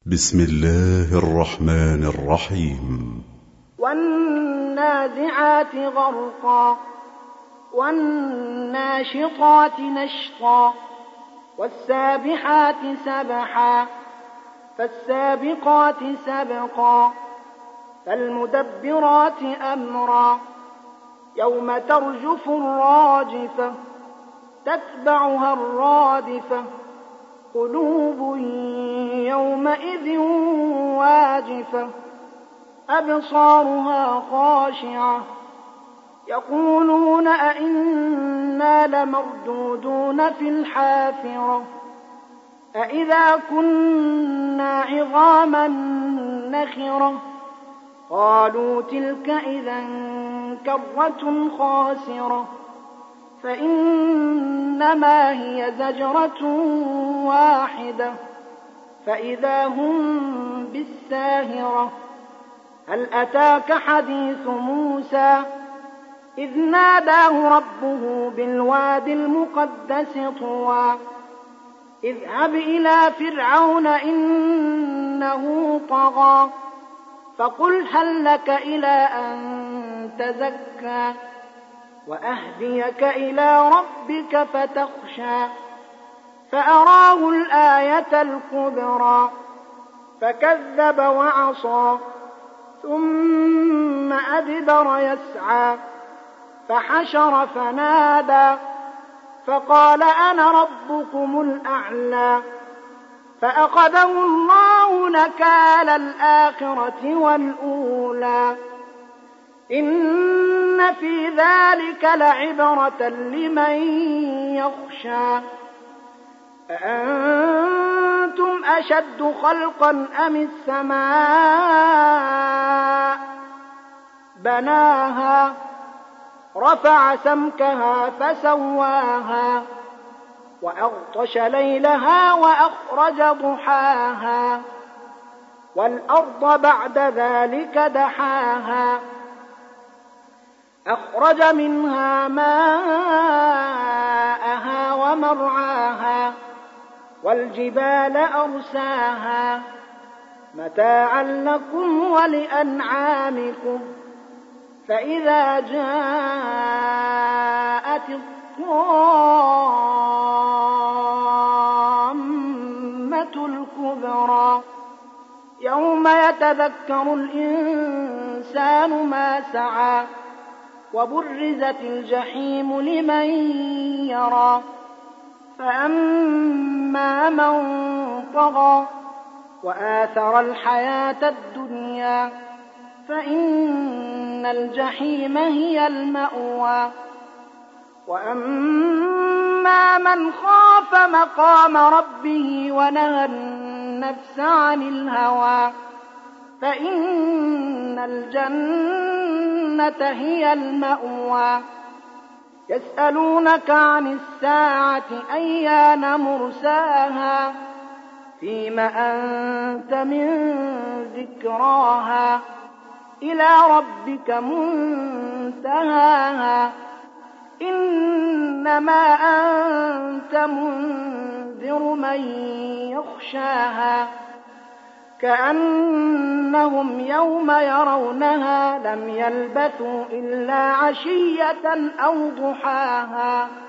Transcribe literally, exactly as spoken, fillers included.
بسم الله الرحمن الرحيم. والنازعات غرقا والناشطات نشطا والسابحات سبحا فالسابقات سبقا فالمدبرات أمرا يوم ترجف الراجفة تتبعها الرادفة قلوب يومئذ واجفة أبصارها خاشعة يقولون أئنا لمردودون في الحافرة أئذا كنا عظاما نخرة قالوا تلك إذا كرة خاسرة فإنما هي زجرة واحدة فإذا هم بالساهرة هل أتاك حديث موسى إذ ناداه ربه بالوادي المقدس طوى اذهب إلى فرعون إنه طغى فقل هل لك إلى أن تزكى وأهديك إلى ربك فتخشى فأراه الآية الكبرى فكذب وعصى ثم أدبر يسعى فحشر فنادى فقال أنا ربكم الأعلى فأخذه الله نكال الآخرة والأولى إن في ذلك لعبرة لمن يخشى أأنتم أشد خلقا أم السماء بناها رفع سمكها فسواها وأغطش ليلها وأخرج ضحاها والأرض بعد ذلك دحاها أخرج منها ماءها ومرعاها والجبال أرساها متاعا لكم ولأنعامكم فإذا جاءت الطامة الكبرى يوم يتذكر الإنسان ما سعى وبرزت الجحيم لمن يرى فأما من طغى وآثر الحياة الدنيا فإن الجحيم هي المأوى وأما من خاف مقام ربه ونهى النفس عن الهوى فإن الجنة هي المأوى يسألونك عن الساعة أيان مرساها فيم أنت من ذكراها إلى ربك منتهاها إنما أنت منذر من يخشاها كأنهم يوم يرونها لم يلبثوا إلا عشية أو ضحاها